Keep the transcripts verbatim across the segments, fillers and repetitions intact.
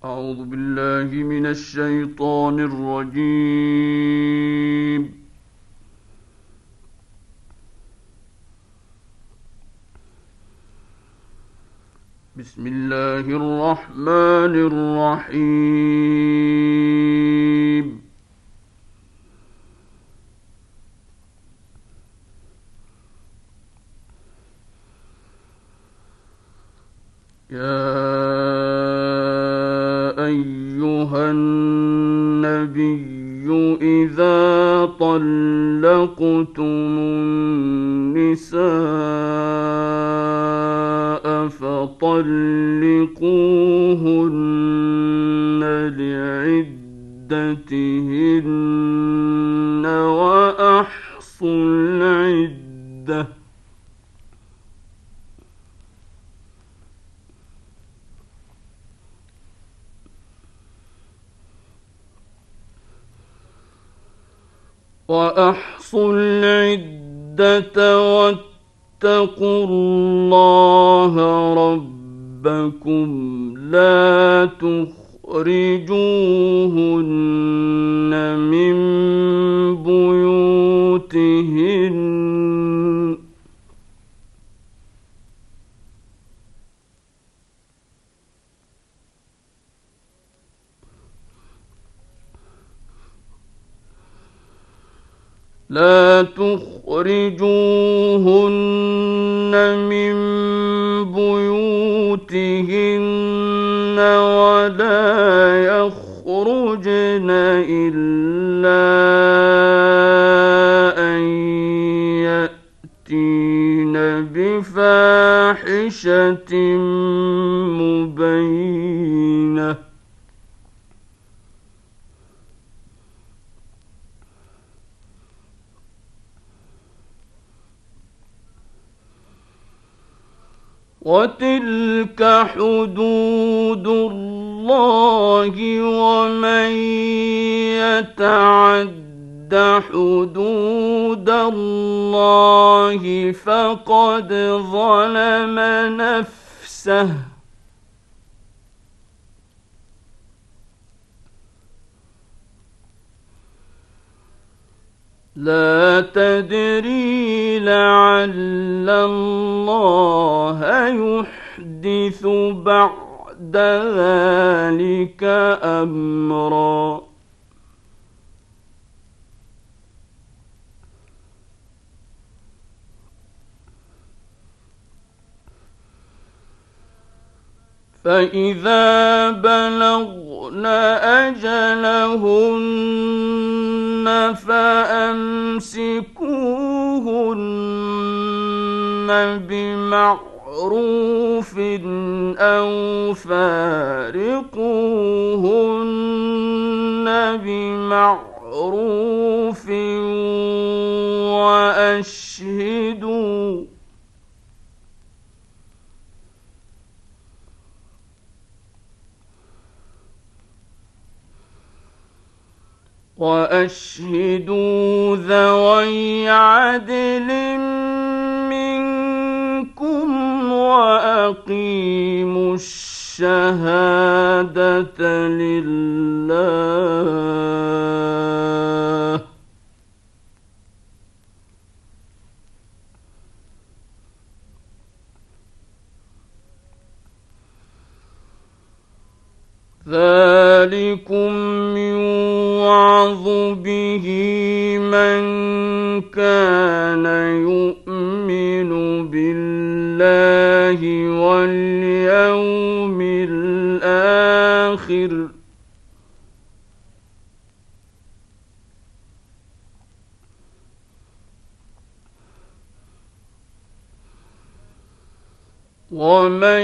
أعوذ بالله من الشيطان الرجيم. بسم الله الرحمن الرحيم. يا أيها النبي إذا طلقتم النساء فطلقوهن لعدتهن وأحصوا العدة وأحصوا العدة واتقوا الله ربكم لا تخرجوهن من بيوتهن لا تخرجوهن من بيوتهن ولا يخرجن إلا أن يأتين بفاحشة مبينة وتلك حدود الله ومن يتعد حدود الله فقد ظلم نفسه لا تدري لعل الله يحدث بعد ذلك أمرا فإذا بلغن أجلهن فأمسكوهن بمعروف أو فارقوهن بمعروف وأشهدوا وأشهدوا ذوي عدل منكم وأقيموا الشهادة لله ذلكم يوعظ به من كان يؤمن بالله واليوم الآخر ومن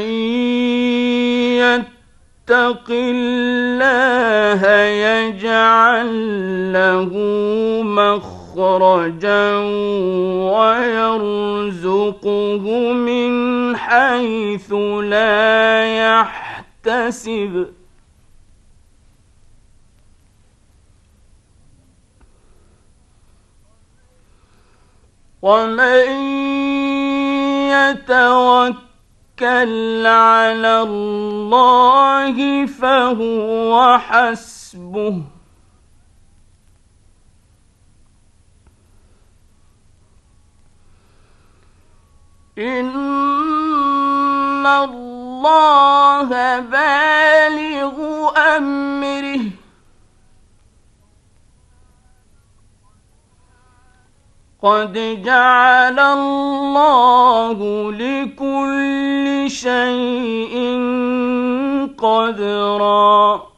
يتق الله يجعل له مخرجا ويرزقه من حيث لا يحتسب ومن يتوكل على الله فهو حسبه إن الله بالغ أمره قد جعل الله لكل شيء قدرا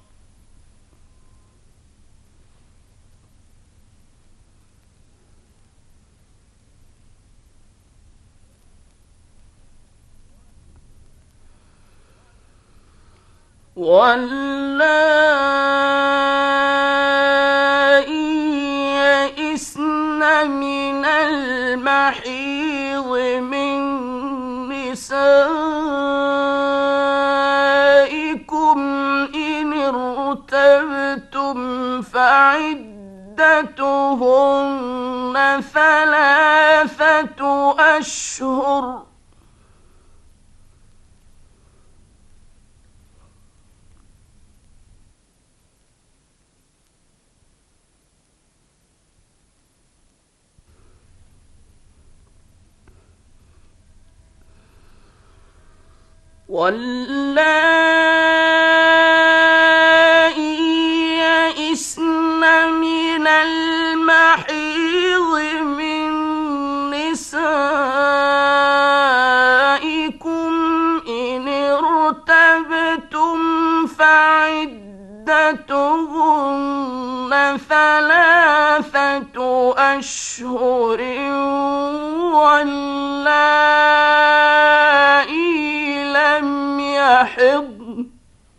واللائي يئسن من المحيض من نسائكم إن ارتبتم فعدتهن ثلاثة أشهر واللائي يئسن من المحيض من نسائكم إن ارتبتم فعدتهن ثلاثة أشهر واللائي لم يحضن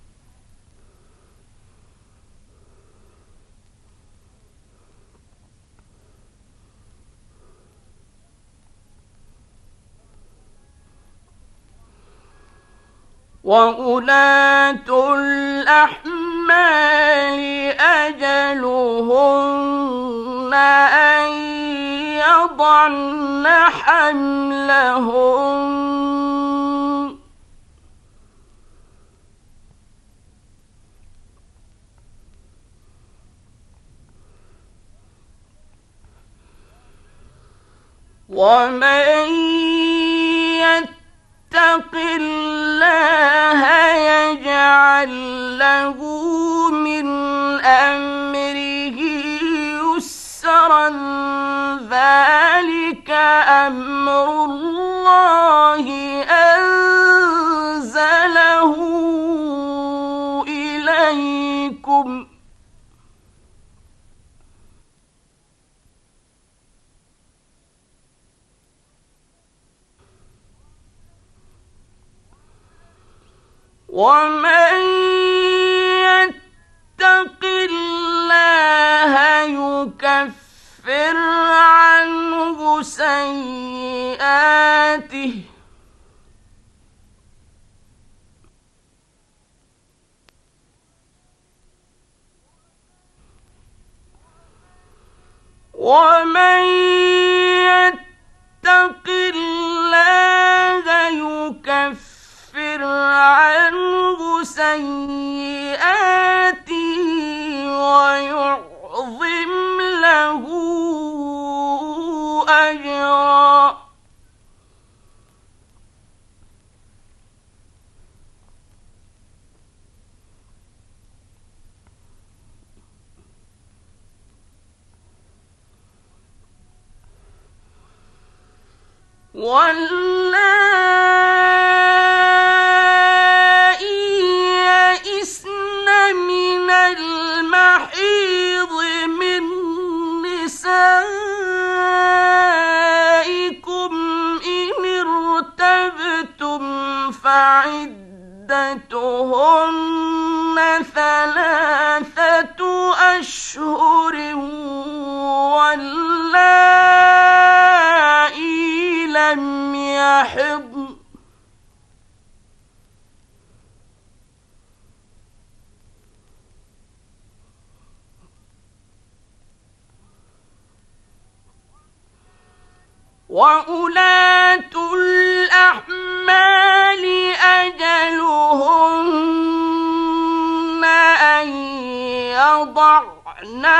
وأولاة الأحمال أجلهن أن يضعن حملهن ومن يتق الله يجعل له من أمره يسرا ذلك أمر الله أنزله إليكم ومن يتق الله يكفر عنه سيئاته ومن يتق الله يكفر عنه سيئاته ويعظم له أجرا واللائي يئسن من المحيض من نسائكم إن ارتبتم فعدتهن ثلاثة أشهر واللائي لم يحضن وأولاة الأحمال يضعن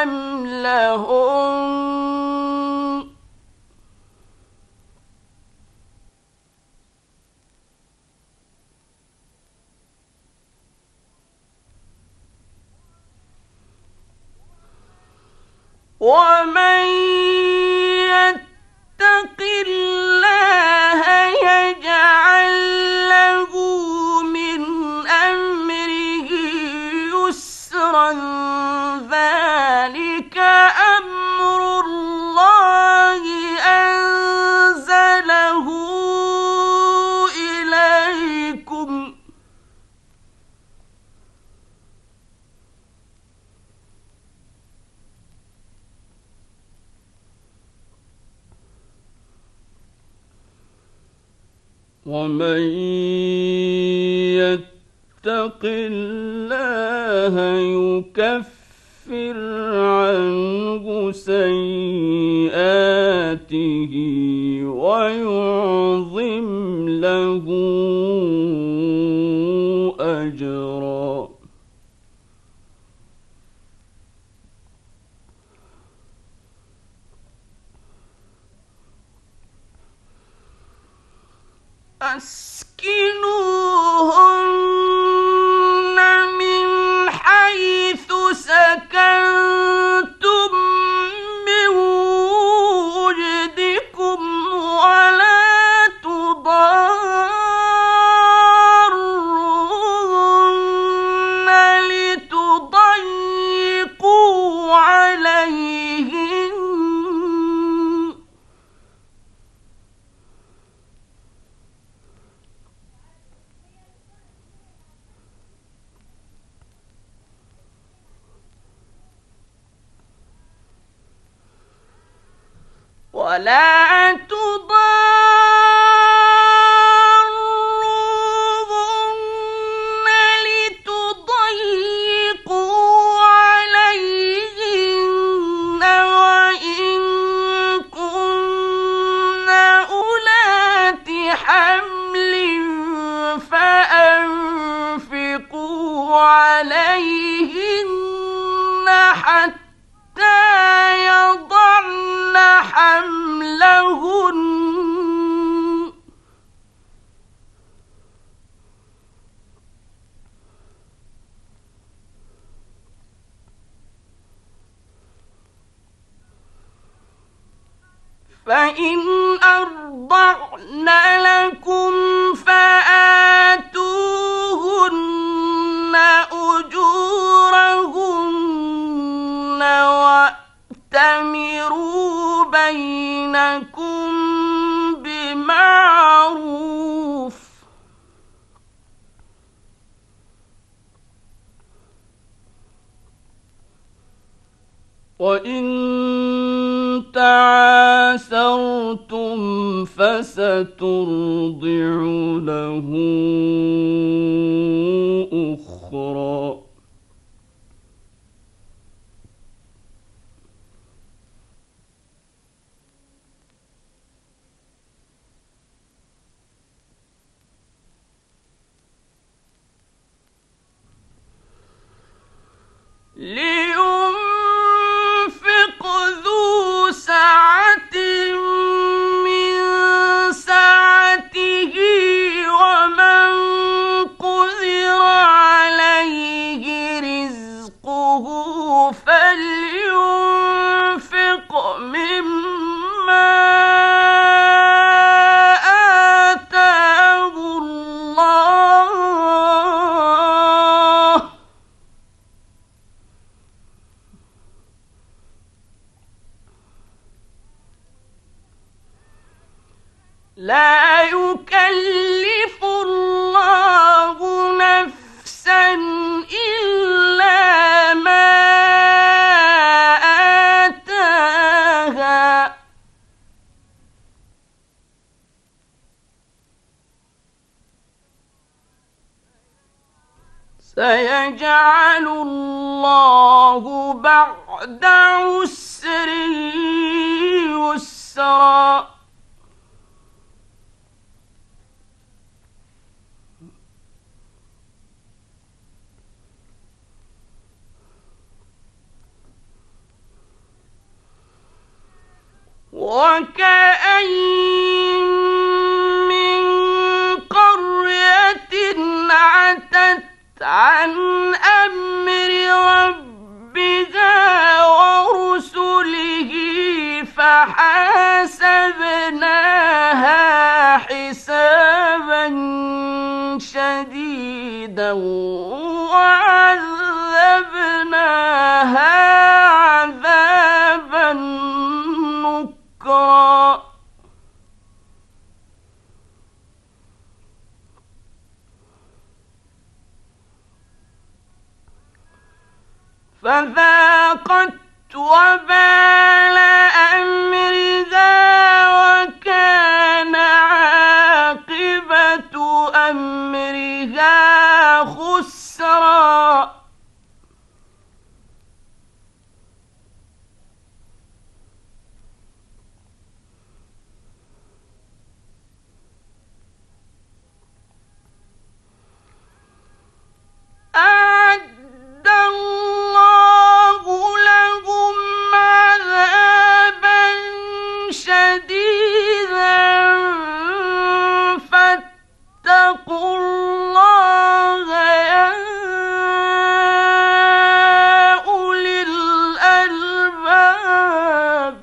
حملهن ومن يتق الله يجعل له من أمره يسرا ذلك أمر الله أنزله إليكم ومن يتق الله يكفر عنه سيئاته ويعظم له أجرا أسكنوهن من حيث سكنتم من وجدكم ولا تضاروهن لتضيقوا عليهن ولا تضاروهن لتضيقوا عليهن وإن كن أولات حمل فأنفقوا عليهن حتى يضعن حملهن فإن أرضعن لكم فآتوهن أجورهن وأتمروا بينكم بمعروف وإن تعاسرتم فسترضع له أخرى لينفق ذو سعة من سعته ومن قدر عليه رزقه فلينفق مما آتاه الله لا يكلف الله نفسا إلا ما آتاها سيجعل الله بعد عسر يسرا وكأين من قرية عتت عن أمر ربها ورسله فحاسبناها حسابا شديدا وعذبناها عذابا نكرا فذاقت وبال أمرها وكان عاقبة أمرها خسرا أعد الله لهم عذابا شديدا فاتقوا الله يا أولي الألباب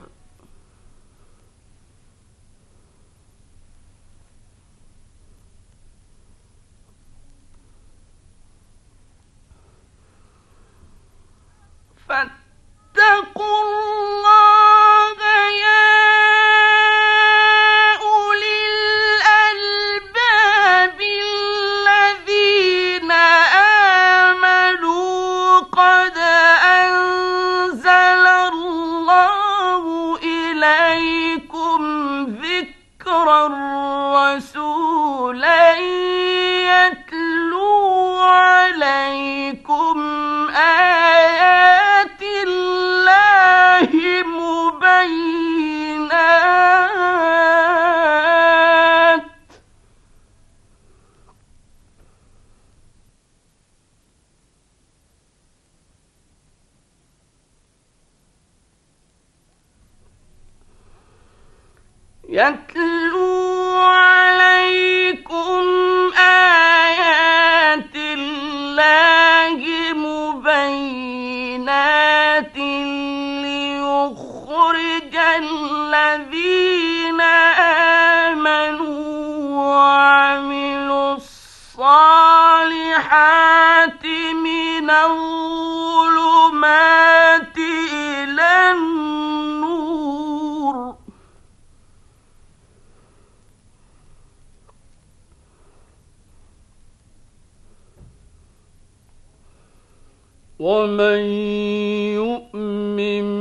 فاتقوا الله يا أولي الألباب الذين آمنوا قد أنزل الله إليكم ذكرا رسولا يتلو عليكم آيات الله مبينات يتلو عليكم آيات الله مبينات ليخرج الذين آمنوا وعملوا الصالحات من الظلمات إلى النور ومن يؤمن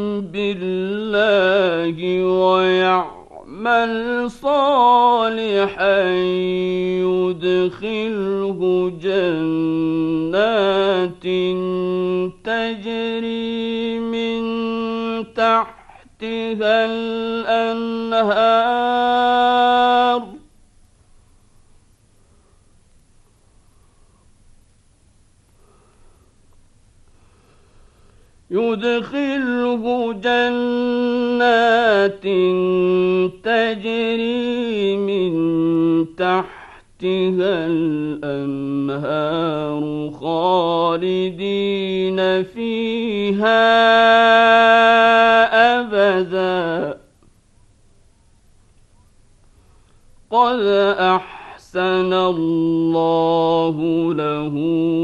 بالله ويعمل صالحا يدخله جنات تجري من تحتها الأنهار يدخله جنات تجري من تحتها الأنهار خالدين فيها أبدا قد أحسن الله له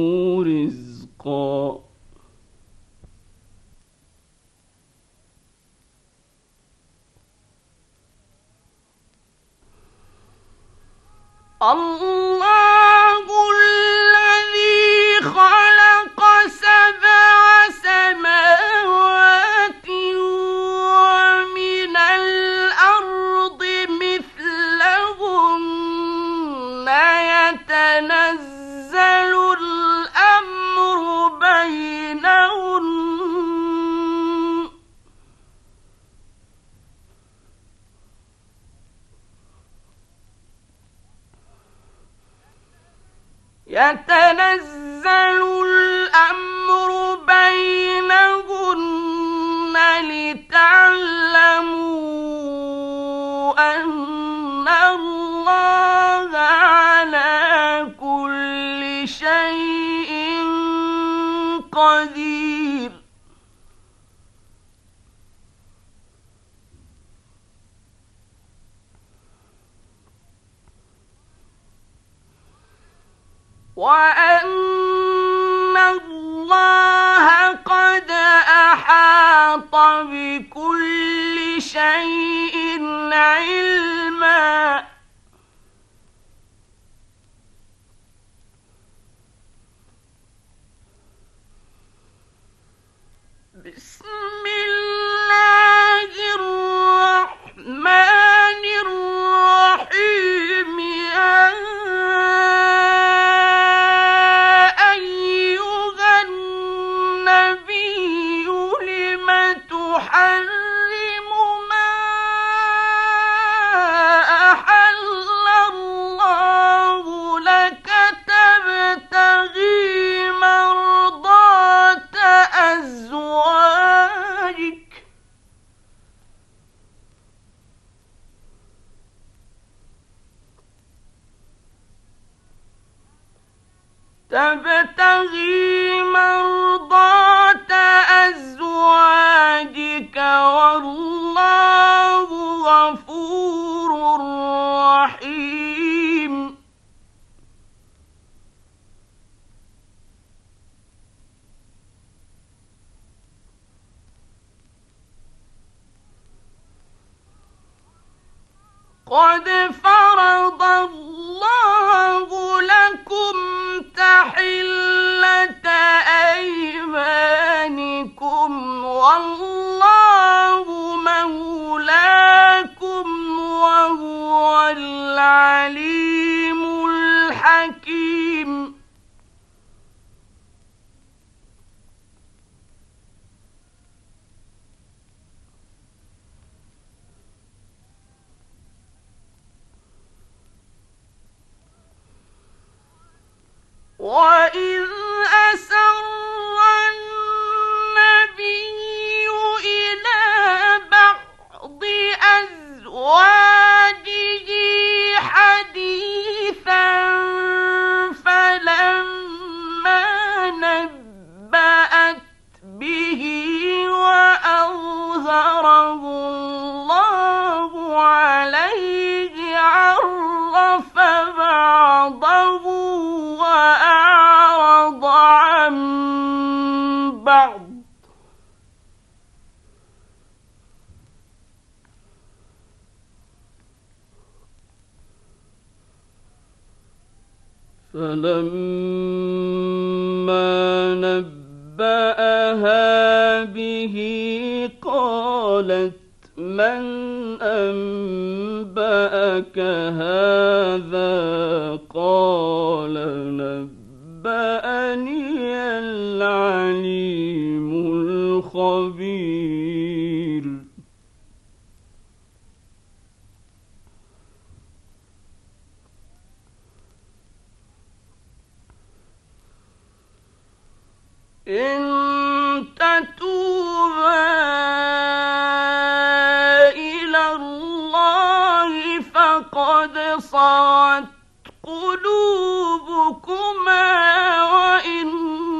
رزقا الله الذي خلق سبع سماوات ومن الأرض مثلهن يتنزل الأمر بينهن يتنزل الأمر بينهن لتعلموا شيء قدير وأن الله قد أحاط بكل شيء علما بسم الله الرحمن الرحيم أيها النبي لم تحرم ما أحل الله لك تبتغي مرضات أزواجك تبتغي مرضات أزواجك والله غفور رحيم قد فرض الله لكم تحلة أيمانكم والله مولاكم وهو العليم الحكيم وإذ أسر النبي إلى بعض أزواجه حديثا فلما نبأت به وأظهره الله عليه عرف بعضه وأعرض عن بعض فلما نبأها به قالت من أنبأك هذا قال نبأني العليم الخبير إن تتوبا إلى الله فقد صغت قلوبكما وإن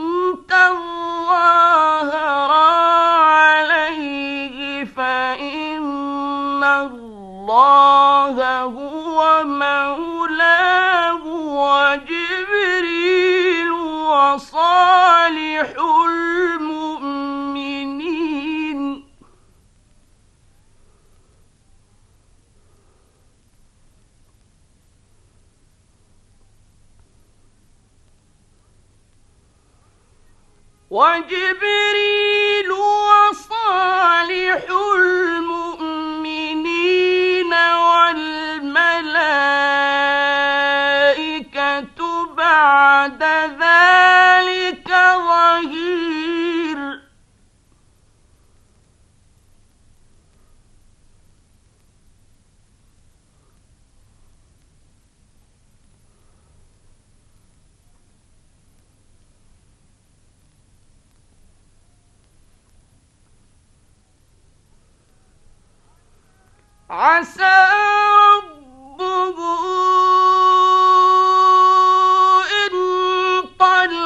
تظاهرا عليه فإن الله هو مولاه وجبريل وصالح المؤمنين وجبريل وصالح المؤمنين والملائكة بعد ذلك ظهير عسى ربه إن طلق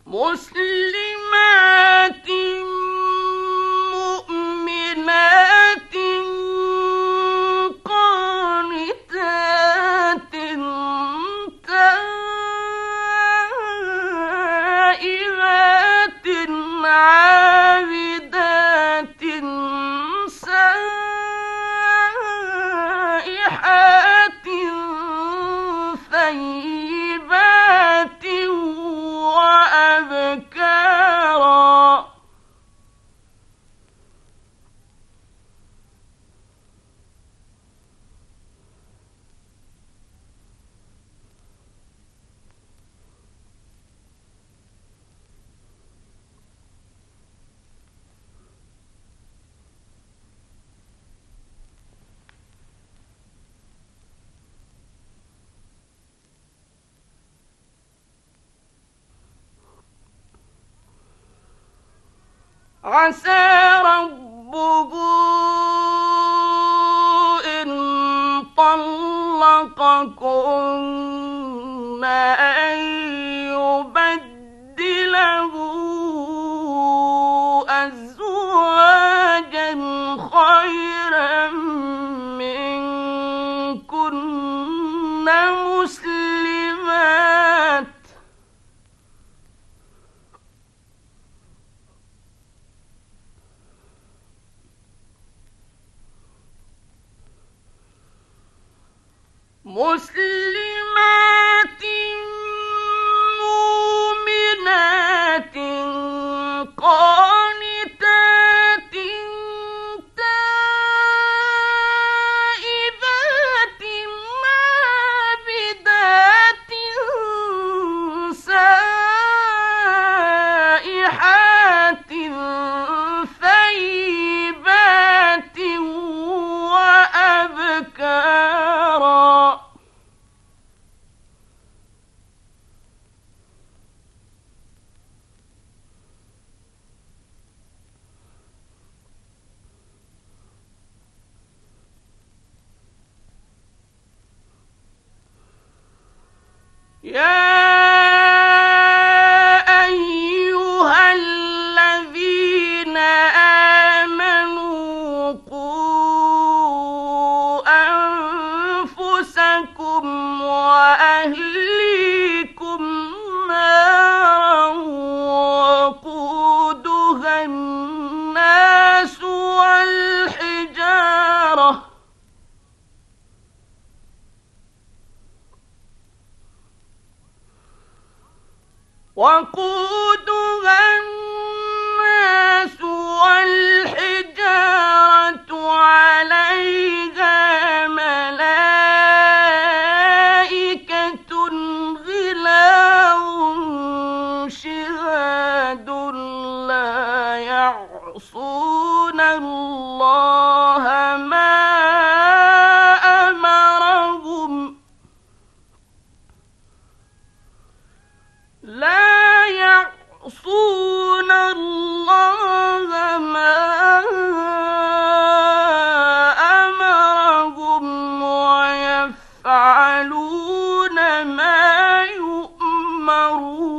مسلمات مؤمنات قانتات تائبات عابدات سائحات ثيبات وأبكارا. عسى ربه إن طلقكن أن يبدله أزواجا خيرا منكن مسلمات مسلمات مؤمنات قانتات تائبات عابدات سائحات ثيبات وأبكارا. يا أيها الذين آمنوا قوا أنفسكم وأهليكم نارا وقودها الناس والحجارة وقودها الناس والحجارة عليها ملائكة غلاظ شداد لا يعصون الله ما أمرهم لا يعصون الله ما أمرهم ويفعلون ما يؤمرون.